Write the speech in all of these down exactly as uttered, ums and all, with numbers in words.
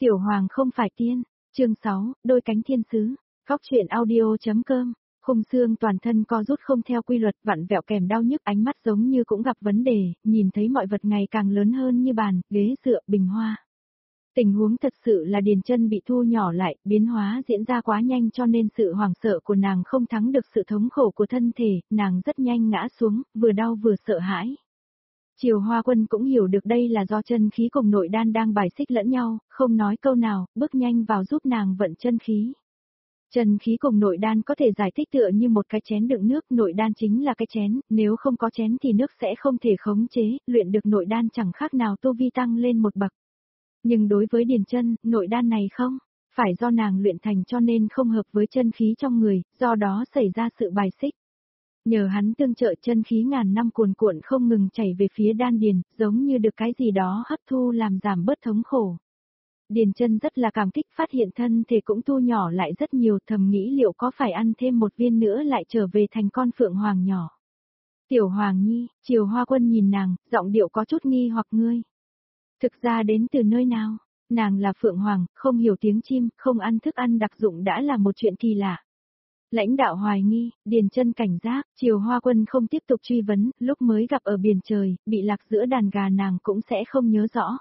Tiểu Hoàng không phải tiên. Chương sáu, đôi cánh thiên sứ. Góc truyện audio.com. Khung xương toàn thân co rút không theo quy luật, vặn vẹo kèm đau nhức, ánh mắt giống như cũng gặp vấn đề, nhìn thấy mọi vật ngày càng lớn hơn như bàn, ghế dựa, bình hoa. Tình huống thật sự là Điền Chân bị thu nhỏ lại, biến hóa diễn ra quá nhanh cho nên sự hoảng sợ của nàng không thắng được sự thống khổ của thân thể, nàng rất nhanh ngã xuống, vừa đau vừa sợ hãi. Triều Hoa Quân cũng hiểu được đây là do chân khí cùng nội đan đang bài xích lẫn nhau, không nói câu nào, bước nhanh vào giúp nàng vận chân khí. Chân khí cùng nội đan có thể giải thích tựa như một cái chén đựng nước, nội đan chính là cái chén, nếu không có chén thì nước sẽ không thể khống chế, luyện được nội đan chẳng khác nào tu vi tăng lên một bậc. Nhưng đối với Điền Chân, nội đan này không, phải do nàng luyện thành cho nên không hợp với chân khí trong người, do đó xảy ra sự bài xích. Nhờ hắn tương trợ, chân khí ngàn năm cuồn cuộn không ngừng chảy về phía đan điền, giống như được cái gì đó hấp thu làm giảm bớt thống khổ. Điền Chân rất là cảm kích, phát hiện thân thể cũng thu nhỏ lại rất nhiều, thầm nghĩ liệu có phải ăn thêm một viên nữa lại trở về thành con phượng hoàng nhỏ. Tiểu Hoàng Nhi, Triều Hoa Quân nhìn nàng, giọng điệu có chút nghi hoặc ngươi. Thực ra đến từ nơi nào? Nàng là phượng hoàng, không hiểu tiếng chim, không ăn thức ăn đặc dụng đã là một chuyện kỳ lạ. Lãnh đạo hoài nghi, Điền Chân cảnh giác, Triều Hoa Quân không tiếp tục truy vấn, lúc mới gặp ở biển trời, bị lạc giữa đàn gà nàng cũng sẽ không nhớ rõ.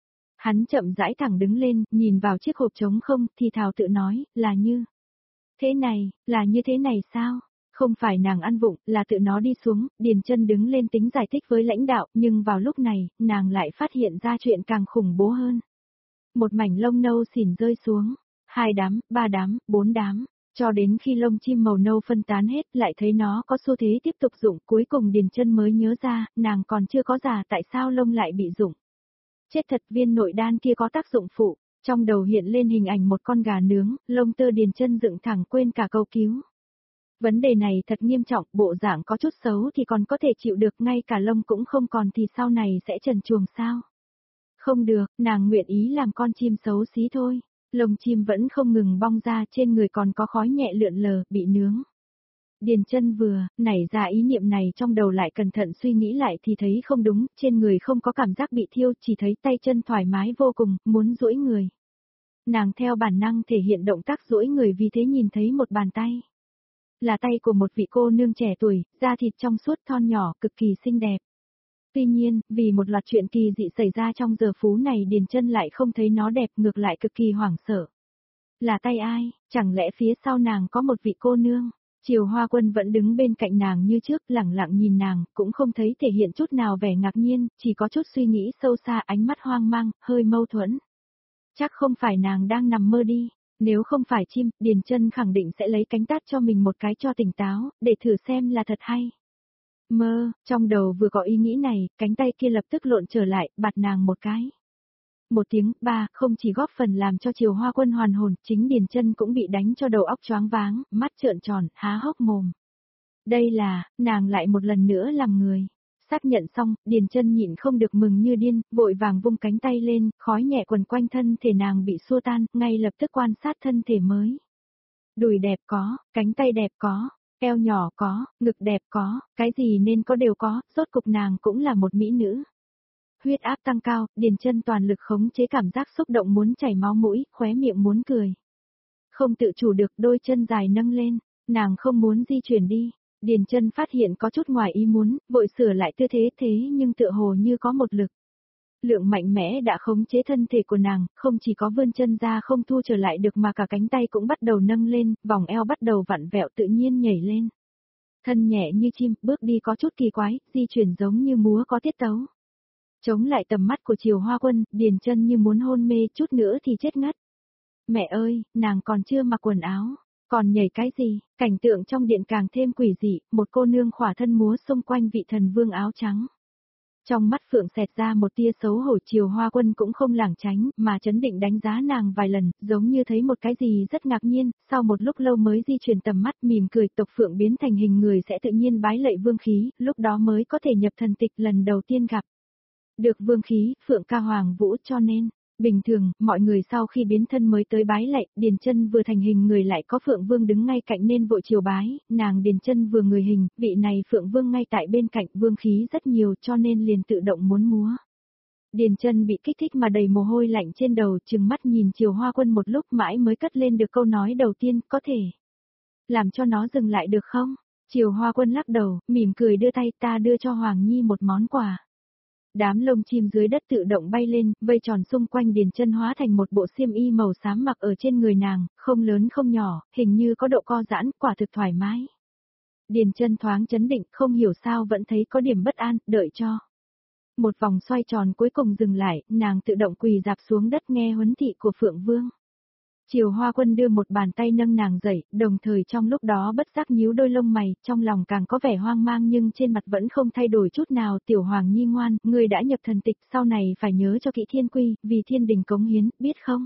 Hắn chậm rãi thẳng đứng lên, nhìn vào chiếc hộp trống không, thì thào tự nói, là như thế này, là như thế này sao? Không phải nàng ăn vụng, là tự nó đi xuống, Điền Chân đứng lên tính giải thích với lãnh đạo, nhưng vào lúc này, nàng lại phát hiện ra chuyện càng khủng bố hơn. Một mảnh lông nâu xỉn rơi xuống, hai đám, ba đám, bốn đám, cho đến khi lông chim màu nâu phân tán hết, lại thấy nó có xu thế tiếp tục rụng, cuối cùng Điền Chân mới nhớ ra, nàng còn chưa có già tại sao lông lại bị rụng. Chết thật, viên nội đan kia có tác dụng phụ, trong đầu hiện lên hình ảnh một con gà nướng, lông tơ Điền Chân dựng thẳng quên cả câu cứu. Vấn đề này thật nghiêm trọng, bộ dạng có chút xấu thì còn có thể chịu được, ngay cả lông cũng không còn thì sau này sẽ trần truồng sao? Không được, nàng nguyện ý làm con chim xấu xí thôi. Lông chim vẫn không ngừng bong ra, trên người còn có khói nhẹ lượn lờ, bị nướng. Điền Chân vừa nảy ra ý niệm này trong đầu lại cẩn thận suy nghĩ lại thì thấy không đúng, trên người không có cảm giác bị thiêu, chỉ thấy tay chân thoải mái vô cùng, muốn duỗi người. Nàng theo bản năng thể hiện động tác duỗi người, vì thế nhìn thấy một bàn tay. Là tay của một vị cô nương trẻ tuổi, da thịt trong suốt thon nhỏ, cực kỳ xinh đẹp. Tuy nhiên, vì một loạt chuyện kỳ dị xảy ra trong giờ phú này, Điền Chân lại không thấy nó đẹp, ngược lại cực kỳ hoảng sợ. Là tay ai? Chẳng lẽ phía sau nàng có một vị cô nương? Triều Hoa Quân vẫn đứng bên cạnh nàng như trước, lẳng lặng nhìn nàng, cũng không thấy thể hiện chút nào vẻ ngạc nhiên, chỉ có chút suy nghĩ sâu xa, ánh mắt hoang mang, hơi mâu thuẫn. Chắc không phải nàng đang nằm mơ đi. Nếu không phải chim, Điền Chân khẳng định sẽ lấy cánh tát cho mình một cái cho tỉnh táo, để thử xem là thật hay. Mơ, trong đầu vừa có ý nghĩ này, cánh tay kia lập tức lộn trở lại, bạt nàng một cái. Một tiếng, ba, không chỉ góp phần làm cho Triều Hoa Quân hoàn hồn, chính Điền Chân cũng bị đánh cho đầu óc choáng váng, mắt trợn tròn, há hốc mồm. Đây là, nàng lại một lần nữa làm người. Xác nhận xong, Điền Chân nhịn không được mừng như điên, vội vàng vung cánh tay lên, khói nhẹ quần quanh thân thể nàng bị xua tan, ngay lập tức quan sát thân thể mới. Đùi đẹp có, cánh tay đẹp có, eo nhỏ có, ngực đẹp có, cái gì nên có đều có, rốt cục nàng cũng là một mỹ nữ. Huyết áp tăng cao, Điền Chân toàn lực khống chế cảm giác xúc động muốn chảy máu mũi, khóe miệng muốn cười. Không tự chủ được, đôi chân dài nâng lên, nàng không muốn di chuyển đi. Điền Chân phát hiện có chút ngoài ý muốn, vội sửa lại tư thế, thế nhưng tựa hồ như có một lực lượng mạnh mẽ đã khống chế thân thể của nàng, không chỉ có vươn chân ra không thu trở lại được mà cả cánh tay cũng bắt đầu nâng lên, vòng eo bắt đầu vặn vẹo tự nhiên nhảy lên. Thân nhẹ như chim, bước đi có chút kỳ quái, di chuyển giống như múa có tiết tấu. Chống lại tầm mắt của Triều Hoa Quân, Điền Chân như muốn hôn mê, chút nữa thì chết ngất. Mẹ ơi, nàng còn chưa mặc quần áo. Còn nhảy cái gì? Cảnh tượng trong điện càng thêm quỷ dị, một cô nương khỏa thân múa xung quanh vị thần vương áo trắng. Trong mắt Phượng xẹt ra một tia xấu hổ, Triều Hoa Quân cũng không lảng tránh, mà chấn định đánh giá nàng vài lần, giống như thấy một cái gì rất ngạc nhiên, sau một lúc lâu mới di chuyển tầm mắt, mỉm cười, tộc Phượng biến thành hình người sẽ tự nhiên bái lạy vương khí, lúc đó mới có thể nhập thần tịch lần đầu tiên gặp. Được vương khí, Phượng ca hoàng vũ cho nên. Bình thường, mọi người sau khi biến thân mới tới bái lạy, Điền Chân vừa thành hình người lại có Phượng Vương đứng ngay cạnh nên vội chiều bái, nàng Điền Chân vừa người hình, vị này Phượng Vương ngay tại bên cạnh, vương khí rất nhiều cho nên liền tự động muốn múa. Điền Chân bị kích thích mà đầy mồ hôi lạnh trên đầu, trừng mắt nhìn Triều Hoa Quân một lúc mãi mới cất lên được câu nói đầu tiên, có thể làm cho nó dừng lại được không? Triều Hoa Quân lắc đầu, mỉm cười đưa tay, ta đưa cho Hoàng Nhi một món quà. Đám lông chim dưới đất tự động bay lên, vây tròn xung quanh Điền Chân hóa thành một bộ xiêm y màu xám mặc ở trên người nàng, không lớn không nhỏ, hình như có độ co giãn, quả thực thoải mái. Điền Chân thoáng chấn định, không hiểu sao vẫn thấy có điểm bất an, đợi cho. Một vòng xoay tròn cuối cùng dừng lại, nàng tự động quỳ dạp xuống đất nghe huấn thị của Phượng Vương. Triều Hoa Quân đưa một bàn tay nâng nàng dậy, đồng thời trong lúc đó bất giác nhíu đôi lông mày, trong lòng càng có vẻ hoang mang nhưng trên mặt vẫn không thay đổi chút nào. Tiểu Hoàng Nhi ngoan, ngươi đã nhập thần tịch, sau này phải nhớ cho kỹ thiên quy, vì thiên đình cống hiến, biết không?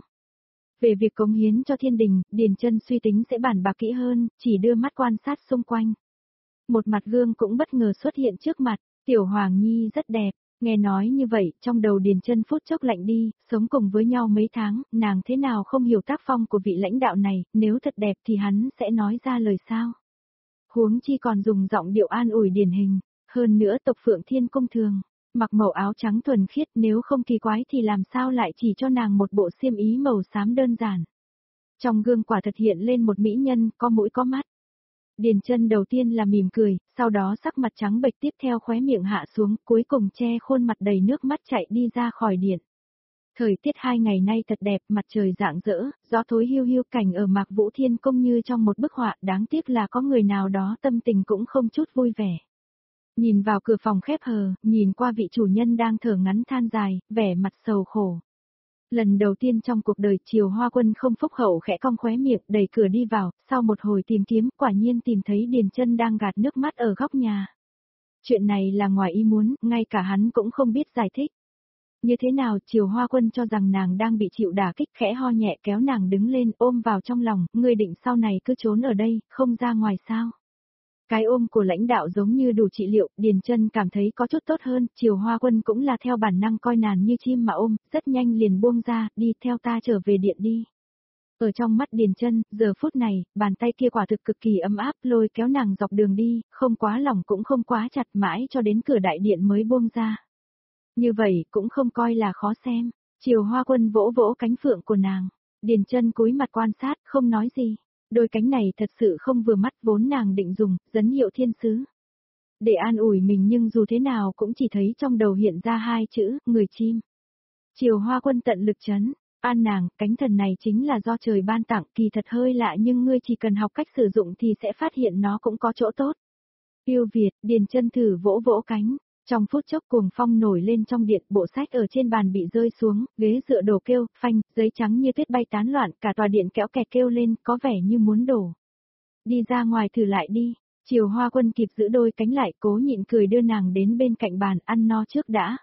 Về việc cống hiến cho thiên đình, Điền Chân suy tính sẽ bàn bạc kỹ hơn, chỉ đưa mắt quan sát xung quanh. Một mặt gương cũng bất ngờ xuất hiện trước mặt, Tiểu Hoàng Nhi rất đẹp. Nghe nói như vậy, trong đầu Điền Chân phút chốc lạnh đi, sống cùng với nhau mấy tháng, nàng thế nào không hiểu tác phong của vị lãnh đạo này, nếu thật đẹp thì hắn sẽ nói ra lời sao. Huống chi còn dùng giọng điệu an ủi điển hình, hơn nữa tộc Phượng Thiên Cung thường, mặc màu áo trắng thuần khiết, nếu không kỳ quái thì làm sao lại chỉ cho nàng một bộ xiêm ý màu xám đơn giản. Trong gương quả thật hiện lên một mỹ nhân, có mũi có mắt. Điền Chân đầu tiên là mỉm cười, sau đó sắc mặt trắng bệch, tiếp theo khóe miệng hạ xuống, cuối cùng che khuôn mặt đầy nước mắt chạy đi ra khỏi điện. Thời tiết hai ngày nay thật đẹp, mặt trời rạng rỡ, gió thối hiu hiu, cảnh ở Mạc Vũ Thiên Cung như trong một bức họa, đáng tiếc là có người nào đó tâm tình cũng không chút vui vẻ. Nhìn vào cửa phòng khép hờ, nhìn qua vị chủ nhân đang thở ngắn than dài, vẻ mặt sầu khổ. Lần đầu tiên trong cuộc đời Triều Hoa Quân không phúc hậu khẽ cong khóe miệng, đẩy cửa đi vào, sau một hồi tìm kiếm, quả nhiên tìm thấy Điền Chân đang gạt nước mắt ở góc nhà. Chuyện này là ngoài ý muốn, ngay cả hắn cũng không biết giải thích. Như thế nào, Triều Hoa Quân cho rằng nàng đang bị chịu đả kích, khẽ ho nhẹ kéo nàng đứng lên, ôm vào trong lòng, ngươi định sau này cứ trốn ở đây, không ra ngoài sao? Cái ôm của lãnh đạo giống như đủ trị liệu, Điền Chân cảm thấy có chút tốt hơn, Triều Hoa Quân cũng là theo bản năng coi nàng như chim mà ôm, rất nhanh liền buông ra, đi theo ta trở về điện đi. Ở trong mắt Điền Chân, giờ phút này, bàn tay kia quả thực cực kỳ ấm áp, lôi kéo nàng dọc đường đi, không quá lỏng cũng không quá chặt, mãi cho đến cửa đại điện mới buông ra. Như vậy cũng không coi là khó xem. Triều Hoa Quân vỗ vỗ cánh phượng của nàng, Điền Chân cúi mặt quan sát, không nói gì. Đôi cánh này thật sự không vừa mắt, vốn nàng định dùng, dấn hiệu thiên sứ. Để an ủi mình nhưng dù thế nào cũng chỉ thấy trong đầu hiện ra hai chữ, người chim. Triều Hoa Quân tận lực chấn, an nàng, cánh thần này chính là do trời ban tặng, kỳ thật hơi lạ nhưng ngươi chỉ cần học cách sử dụng thì sẽ phát hiện nó cũng có chỗ tốt. Yêu Việt, Điền Chân thử vỗ vỗ cánh. Trong phút chốc cuồng phong nổi lên trong điện, bộ sách ở trên bàn bị rơi xuống, ghế dựa đổ kêu, phanh, giấy trắng như tuyết bay tán loạn, cả tòa điện kéo kẹt kêu lên, có vẻ như muốn đổ. Đi ra ngoài thử lại đi. Triều Hoa Quân kịp giữ đôi cánh lại, cố nhịn cười đưa nàng đến bên cạnh bàn, ăn no trước đã.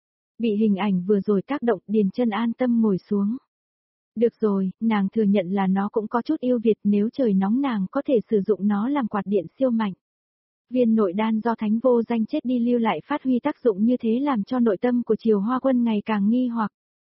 Bị hình ảnh vừa rồi tác động, Điền Chân an tâm ngồi xuống. Được rồi, nàng thừa nhận là nó cũng có chút yêu Việt, nếu trời nóng nàng có thể sử dụng nó làm quạt điện siêu mạnh. Viên nội đan do thánh vô danh chết đi lưu lại phát huy tác dụng như thế làm cho nội tâm của Triều Hoa Quân ngày càng nghi hoặc.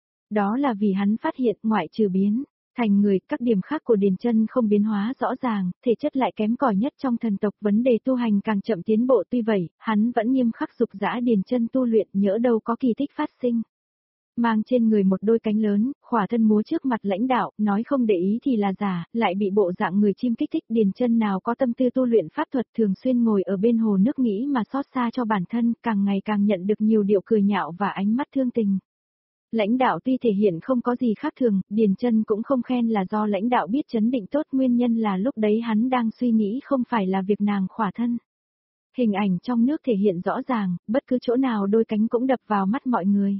Đó là vì hắn phát hiện ngoại trừ biến thành người, các điểm khác của Điền Chân không biến hóa rõ ràng, thể chất lại kém cỏi nhất trong thần tộc, vấn đề tu hành càng chậm tiến bộ, tuy vậy, hắn vẫn nghiêm khắc dục dã Điền Chân tu luyện, nhỡ đâu có kỳ tích phát sinh. Mang trên người một đôi cánh lớn, khỏa thân múa trước mặt lãnh đạo, nói không để ý thì là giả, lại bị bộ dạng người chim kích thích. Điền Chân nào có tâm tư tu luyện pháp thuật, thường xuyên ngồi ở bên hồ nước nghĩ mà xót xa cho bản thân, càng ngày càng nhận được nhiều điệu cười nhạo và ánh mắt thương tình. Lãnh đạo tuy thể hiện không có gì khác thường, Điền Chân cũng không khen là do lãnh đạo biết chấn định tốt, nguyên nhân là lúc đấy hắn đang suy nghĩ không phải là việc nàng khỏa thân. Hình ảnh trong nước thể hiện rõ ràng, bất cứ chỗ nào đôi cánh cũng đập vào mắt mọi người.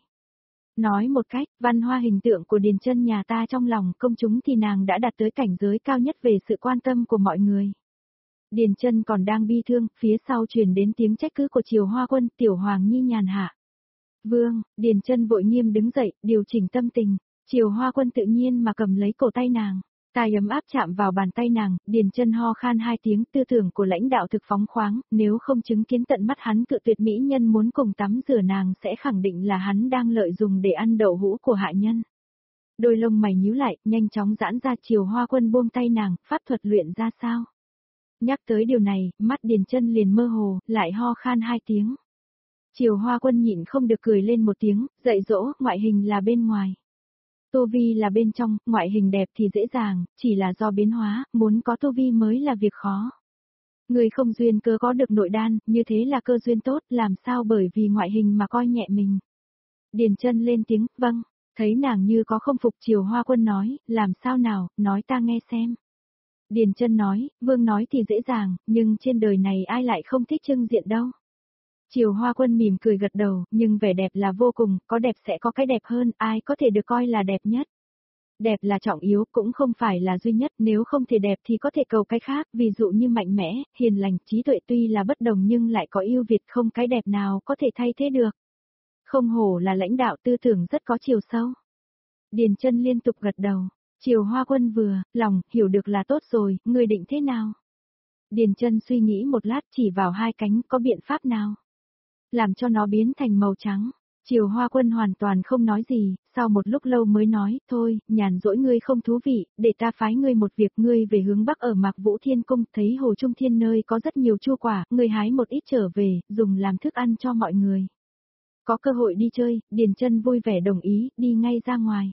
Nói một cách, văn hoa hình tượng của Điền Chân nhà ta trong lòng công chúng thì nàng đã đạt tới cảnh giới cao nhất về sự quan tâm của mọi người. Điền Chân còn đang bi thương, phía sau truyền đến tiếng trách cứ của Triều Hoa Quân, Tiểu Hoàng Nhi nhàn hạ. Vương, Điền Chân vội nghiêm đứng dậy, điều chỉnh tâm tình, Triều Hoa Quân tự nhiên mà cầm lấy cổ tay nàng. Tai ấm áp chạm vào bàn tay nàng, Điền Chân ho khan hai tiếng, tư tưởng của lãnh đạo thực phóng khoáng, nếu không chứng kiến tận mắt hắn cự tuyệt mỹ nhân muốn cùng tắm rửa nàng sẽ khẳng định là hắn đang lợi dụng để ăn đậu hũ của hạ nhân. Đôi lông mày nhíu lại, nhanh chóng giãn ra. Triều Hoa Quân buông tay nàng, pháp thuật luyện ra sao? Nhắc tới điều này, mắt Điền Chân liền mơ hồ, lại ho khan hai tiếng. Triều Hoa Quân nhịn không được cười lên một tiếng, dạy dỗ, ngoại hình là bên ngoài. Tu vi là bên trong, ngoại hình đẹp thì dễ dàng, chỉ là do biến hóa, muốn có tu vi mới là việc khó. Người không duyên cơ có được nội đan, như thế là cơ duyên tốt, làm sao bởi vì ngoại hình mà coi nhẹ mình. Điền Chân lên tiếng, vâng, thấy nàng như có không phục Triều Hoa Quân nói, làm sao nào, nói ta nghe xem. Điền Chân nói, vương nói thì dễ dàng, nhưng trên đời này ai lại không thích trưng diện đâu. Triều Hoa Quân mỉm cười gật đầu, nhưng vẻ đẹp là vô cùng, có đẹp sẽ có cái đẹp hơn, ai có thể được coi là đẹp nhất. Đẹp là trọng yếu, cũng không phải là duy nhất, nếu không thể đẹp thì có thể cầu cái khác, ví dụ như mạnh mẽ, hiền lành, trí tuệ tuy là bất đồng nhưng lại có ưu việt, không cái đẹp nào có thể thay thế được. Không hổ là lãnh đạo tư tưởng rất có chiều sâu. Điền Chân liên tục gật đầu, Triều Hoa Quân vừa, lòng, hiểu được là tốt rồi, ngươi định thế nào? Điền Chân suy nghĩ một lát chỉ vào hai cánh, có biện pháp nào? Làm cho nó biến thành màu trắng. Triều Hoa Quân hoàn toàn không nói gì, sau một lúc lâu mới nói, thôi, nhàn rỗi ngươi không thú vị, để ta phái ngươi một việc, ngươi về hướng Bắc ở Mạc Vũ Thiên Cung, thấy Hồ Trung Thiên nơi có rất nhiều chu quả, ngươi hái một ít trở về, dùng làm thức ăn cho mọi người. Có cơ hội đi chơi, Điền Chân vui vẻ đồng ý, đi ngay ra ngoài.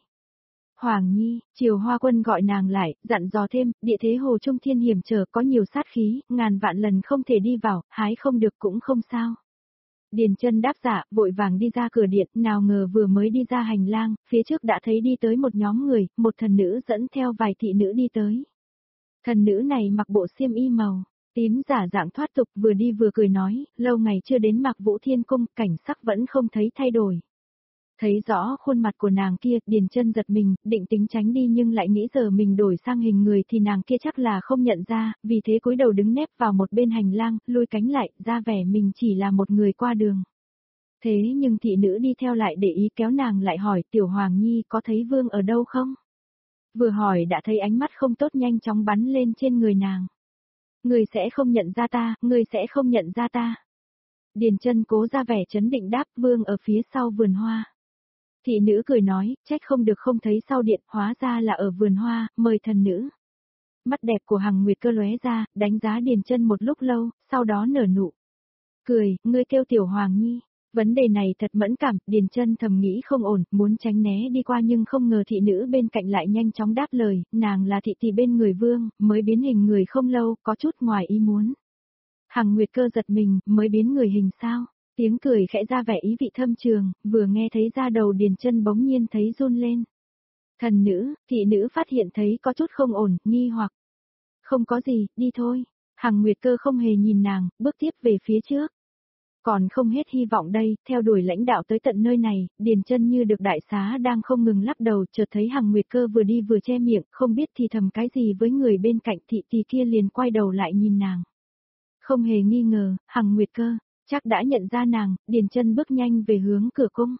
Hoàng Nhi, Triều Hoa Quân gọi nàng lại, dặn dò thêm, địa thế Hồ Trung Thiên hiểm trở có nhiều sát khí, ngàn vạn lần không thể đi vào, hái không được cũng không sao. Điền Chân đáp dạ, vội vàng đi ra cửa điện, nào ngờ vừa mới đi ra hành lang, phía trước đã thấy đi tới một nhóm người, một thần nữ dẫn theo vài thị nữ đi tới. Thần nữ này mặc bộ xiêm y màu tím giả dạng thoát tục, vừa đi vừa cười nói, lâu ngày chưa đến Mạc Vũ Thiên Cung, cảnh sắc vẫn không thấy thay đổi. Thấy rõ khuôn mặt của nàng kia, Điền Chân giật mình, định tính tránh đi nhưng lại nghĩ giờ mình đổi sang hình người thì nàng kia chắc là không nhận ra, vì thế cúi đầu đứng nép vào một bên hành lang, lùi cánh lại, ra vẻ mình chỉ là một người qua đường. Thế nhưng thị nữ đi theo lại để ý kéo nàng lại hỏi, Tiểu Hoàng Nhi có thấy vương ở đâu không? Vừa hỏi đã thấy ánh mắt không tốt nhanh chóng bắn lên trên người nàng. Người sẽ không nhận ra ta, người sẽ không nhận ra ta. Điền Chân cố ra vẻ trấn định đáp, vương ở phía sau vườn hoa. Thị nữ cười nói, trách không được không thấy sau điện, hóa ra là ở vườn hoa, mời thần nữ. Mắt đẹp của Hằng Nguyệt Cơ lóe ra, đánh giá Điền Chân một lúc lâu, sau đó nở nụ cười, ngươi kêu Tiểu Hoàng Nhi. Vấn đề này thật mẫn cảm, Điền Chân thầm nghĩ không ổn, muốn tránh né đi qua nhưng không ngờ thị nữ bên cạnh lại nhanh chóng đáp lời, nàng là thị tỷ bên người vương, mới biến hình người không lâu, có chút ngoài ý muốn. Hằng Nguyệt Cơ giật mình, mới biến người hình sao? Tiếng cười khẽ ra vẻ ý vị thâm trường, vừa nghe thấy ra đầu Điền Chân bỗng nhiên thấy run lên. Thần nữ, thị nữ phát hiện thấy có chút không ổn, nghi hoặc. Không có gì, đi thôi. Hằng Nguyệt Cơ không hề nhìn nàng, bước tiếp về phía trước. Còn không hết hy vọng đây, theo đuổi lãnh đạo tới tận nơi này, Điền Chân như được đại xá đang không ngừng lắc đầu, chợt thấy Hằng Nguyệt Cơ vừa đi vừa che miệng, không biết thì thầm cái gì với người bên cạnh, thị tỷ kia liền quay đầu lại nhìn nàng. Không hề nghi ngờ, Hằng Nguyệt Cơ chắc đã nhận ra nàng, Điền Chân bước nhanh về hướng cửa cung.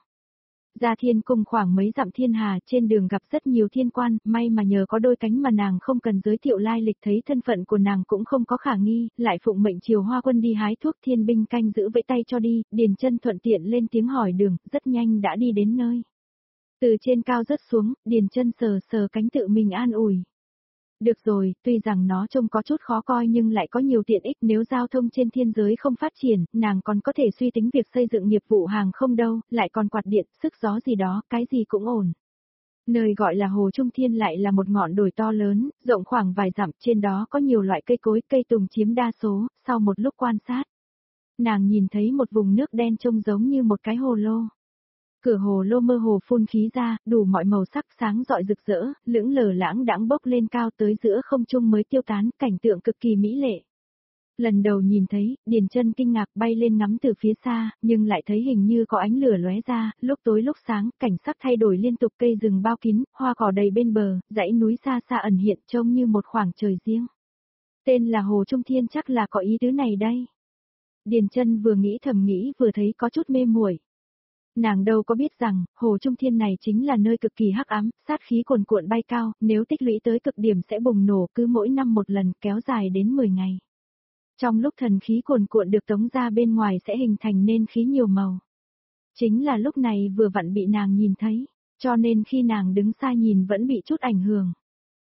Ra thiên cung khoảng mấy dặm thiên hà, trên đường gặp rất nhiều thiên quan, may mà nhờ có đôi cánh mà nàng không cần giới thiệu lai lịch, thấy thân phận của nàng cũng không có khả nghi, lại phụng mệnh Triều Hoa Quân đi hái thuốc, thiên binh canh giữ vẫy tay cho đi, Điền Chân thuận tiện lên tiếng hỏi đường, rất nhanh đã đi đến nơi. Từ trên cao rớt xuống, Điền Chân sờ sờ cánh tự mình an ủi. Được rồi, tuy rằng nó trông có chút khó coi nhưng lại có nhiều tiện ích, nếu giao thông trên thiên giới không phát triển, nàng còn có thể suy tính việc xây dựng nghiệp vụ hàng không đâu, lại còn quạt điện, sức gió gì đó, cái gì cũng ổn. Nơi gọi là Hồ Trung Thiên lại là một ngọn đồi to lớn, rộng khoảng vài dặm, trên đó có nhiều loại cây cối, cây tùng chiếm đa số, sau một lúc quan sát. Nàng nhìn thấy một vùng nước đen trông giống như một cái hồ lô. Cửa hồ lô mơ hồ phun khí ra, đủ mọi màu sắc sáng rọi rực rỡ, lững lờ lãng đãng bốc lên cao tới giữa không trung mới tiêu tán, cảnh tượng cực kỳ mỹ lệ. Lần đầu nhìn thấy, Điền Chân kinh ngạc bay lên ngắm từ phía xa, nhưng lại thấy hình như có ánh lửa lóe ra, lúc tối lúc sáng, cảnh sắc thay đổi liên tục, cây rừng bao kín, hoa cỏ đầy bên bờ, dãy núi xa xa ẩn hiện trông như một khoảng trời riêng. Tên là Hồ Trung Thiên chắc là có ý tứ này đây. Điền Chân vừa nghĩ thầm nghĩ vừa thấy có chút mê muội. Nàng đâu có biết rằng, Hồ Trung Thiên này chính là nơi cực kỳ hắc ám, sát khí cuồn cuộn bay cao, nếu tích lũy tới cực điểm sẽ bùng nổ cứ mỗi năm một lần kéo dài đến mười ngày. Trong lúc thần khí cuồn cuộn được tống ra bên ngoài sẽ hình thành nên khí nhiều màu. Chính là lúc này vừa vặn bị nàng nhìn thấy, cho nên khi nàng đứng xa nhìn vẫn bị chút ảnh hưởng.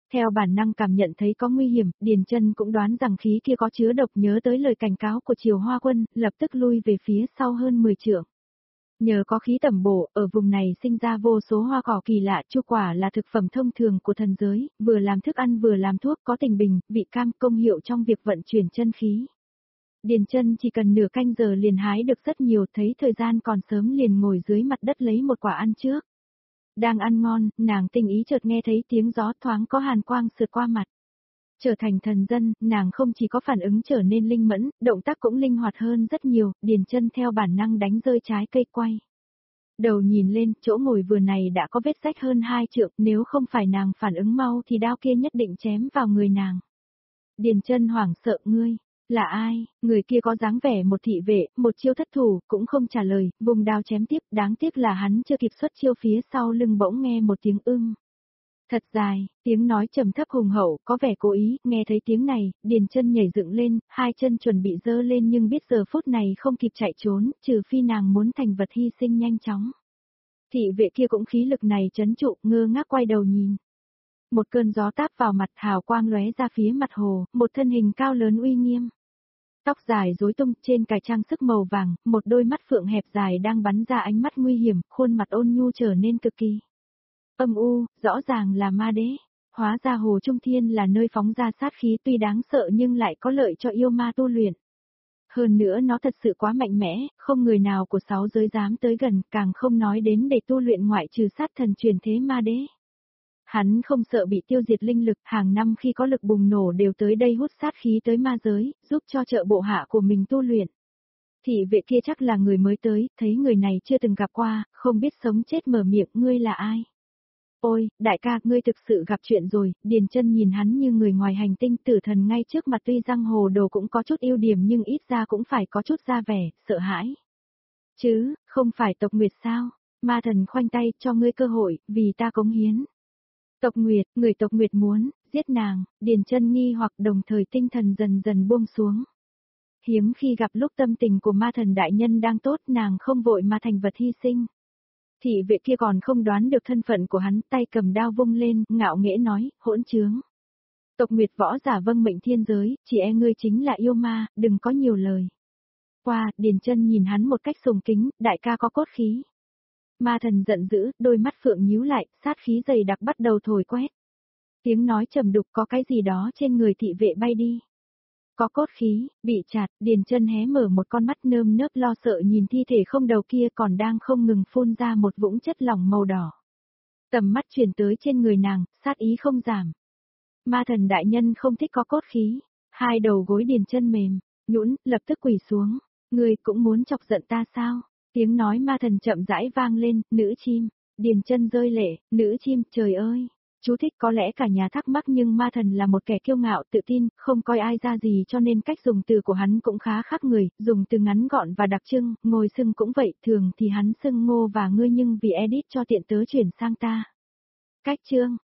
Theo bản năng cảm nhận thấy có nguy hiểm, Điền Chân cũng đoán rằng khí kia có chứa độc, nhớ tới lời cảnh cáo của Triều Hoa Quân, lập tức lui về phía sau hơn mười trượng. Nhờ có khí tẩm bổ, ở vùng này sinh ra vô số hoa cỏ kỳ lạ, chu quả là thực phẩm thông thường của thần giới, vừa làm thức ăn vừa làm thuốc, có tình bình, vị cam, công hiệu trong việc vận chuyển chân khí. Điền Chân chỉ cần nửa canh giờ liền hái được rất nhiều, thấy thời gian còn sớm liền ngồi dưới mặt đất lấy một quả ăn trước. Đang ăn ngon, nàng tinh ý chợt nghe thấy tiếng gió, thoáng có hàn quang sượt qua mặt. Trở thành thần dân, nàng không chỉ có phản ứng trở nên linh mẫn, động tác cũng linh hoạt hơn rất nhiều, Điền Chân theo bản năng đánh rơi trái cây quay. Đầu nhìn lên, chỗ ngồi vừa này đã có vết rách hơn hai trượng, nếu không phải nàng phản ứng mau thì đao kia nhất định chém vào người nàng. Điền Chân hoảng sợ, ngươi, là ai? Người kia có dáng vẻ một thị vệ, một chiêu thất thủ, cũng không trả lời, vùng đao chém tiếp, đáng tiếc là hắn chưa kịp xuất chiêu, phía sau lưng bỗng nghe một tiếng ưng. Thật dài, tiếng nói trầm thấp hùng hậu, có vẻ cố ý, nghe thấy tiếng này, Điền Chân nhảy dựng lên, hai chân chuẩn bị giơ lên nhưng biết giờ phút này không kịp chạy trốn, trừ phi nàng muốn thành vật hy sinh nhanh chóng. Thị vệ kia cũng khí lực này trấn trụ, ngơ ngác quay đầu nhìn. Một cơn gió táp vào mặt, hào quang lóe ra phía mặt hồ, một thân hình cao lớn uy nghiêm. Tóc dài rối tung, trên cài trang sức màu vàng, một đôi mắt phượng hẹp dài đang bắn ra ánh mắt nguy hiểm, khuôn mặt ôn nhu trở nên cực kỳ âm u, rõ ràng là ma đế. Hóa ra Hồ Trung Thiên là nơi phóng ra sát khí, tuy đáng sợ nhưng lại có lợi cho yêu ma tu luyện. Hơn nữa nó thật sự quá mạnh mẽ, không người nào của sáu giới dám tới gần, càng không nói đến để tu luyện ngoại trừ sát thần truyền thế ma đế. Hắn không sợ bị tiêu diệt linh lực, hàng năm khi có lực bùng nổ đều tới đây hút sát khí tới ma giới, giúp cho trợ bộ hạ của mình tu luyện. Thị vệ kia chắc là người mới tới, thấy người này chưa từng gặp qua, không biết sống chết mở miệng, ngươi là ai? Ôi, đại ca, ngươi thực sự gặp chuyện rồi. Điền Chân nhìn hắn như người ngoài hành tinh, tử thần ngay trước mặt, tuy rằng hồ đồ cũng có chút ưu điểm nhưng ít ra cũng phải có chút ra vẻ, sợ hãi. Chứ, không phải tộc Nguyệt sao? Ma thần khoanh tay, cho ngươi cơ hội, vì ta cống hiến. Tộc Nguyệt, người tộc Nguyệt muốn giết nàng. Điền Chân nghi hoặc, đồng thời tinh thần dần dần buông xuống. Hiếm khi gặp lúc tâm tình của ma thần đại nhân đang tốt, nàng không vội mà thành vật hy sinh. Thị vệ kia còn không đoán được thân phận của hắn, tay cầm đao vung lên, ngạo nghễ nói, hỗn trướng. Tộc Nguyệt võ giả vâng mệnh thiên giới, chỉ e ngươi chính là yêu ma, đừng có nhiều lời. Qua, Điền Chân nhìn hắn một cách sùng kính, đại ca có cốt khí. Ma thần giận dữ, đôi mắt phượng nhíu lại, sát khí dày đặc bắt đầu thổi quét. Tiếng nói trầm đục, có cái gì đó trên người thị vệ bay đi. Có cốt khí, bị chặt, Điền Chân hé mở một con mắt nơm nớp lo sợ nhìn thi thể không đầu kia còn đang không ngừng phun ra một vũng chất lỏng màu đỏ. Tầm mắt truyền tới trên người nàng, sát ý không giảm. Ma thần đại nhân không thích có cốt khí, hai đầu gối Điền Chân mềm, nhũn, lập tức quỳ xuống. Ngươi cũng muốn chọc giận ta sao? Tiếng nói ma thần chậm rãi vang lên, nữ chim. Điền Chân rơi lệ, nữ chim, trời ơi. Chú thích, có lẽ cả nhà thắc mắc nhưng ma thần là một kẻ kiêu ngạo tự tin, không coi ai ra gì cho nên cách dùng từ của hắn cũng khá khác người, dùng từ ngắn gọn và đặc trưng, ngồi xưng cũng vậy, thường thì hắn xưng ngô và ngươi nhưng vì edit cho tiện tớ chuyển sang ta. Cách chương,